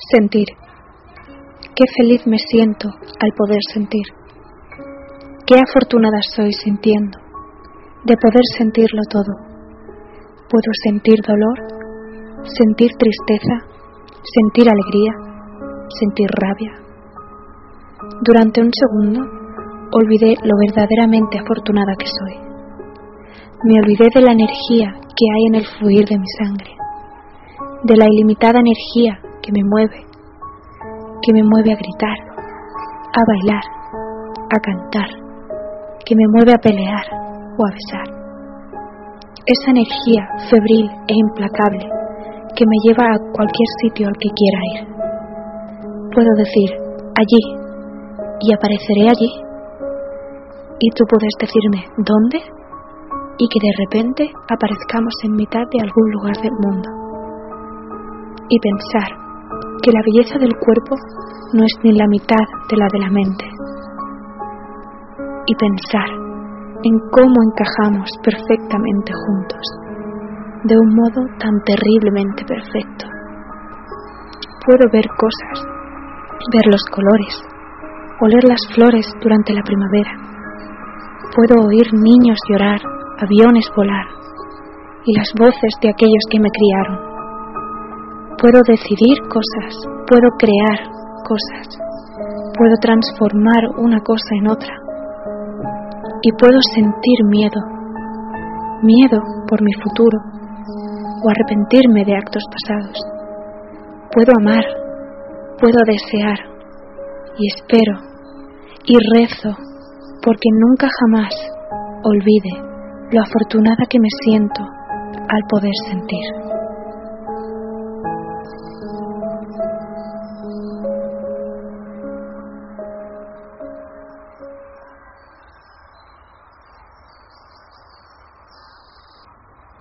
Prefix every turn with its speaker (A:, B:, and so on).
A: Sentir. Qué feliz me siento al poder sentir. Qué afortunada soy sintiendo, de poder sentirlo todo. Puedo sentir dolor, sentir tristeza, sentir alegría, sentir rabia. Durante un segundo olvidé lo verdaderamente afortunada que soy. Me olvidé de la energía que hay en el fluir de mi sangre, de la ilimitada energía que me mueve a gritar, a bailar, a cantar, que me mueve a pelear o a besar. Esa energía febril e implacable que me lleva a cualquier sitio al que quiera ir. Puedo decir, allí, y apareceré allí. Y tú puedes decirme, ¿dónde? Y que de repente aparezcamos en mitad de algún lugar del mundo. Y pensar que la belleza del cuerpo no es ni la mitad de la mente. Y pensar en cómo encajamos perfectamente juntos, de un modo tan terriblemente perfecto. Puedo ver cosas, ver los colores, oler las flores durante la primavera. Puedo oír niños llorar, aviones volar, y las voces de aquellos que me criaron. Puedo decidir cosas, puedo crear cosas, puedo transformar una cosa en otra. Y puedo sentir miedo por mi futuro, o arrepentirme de actos pasados. Puedo amar, puedo desear, y espero, y rezo, porque nunca jamás olvide lo afortunada que me siento al poder sentir.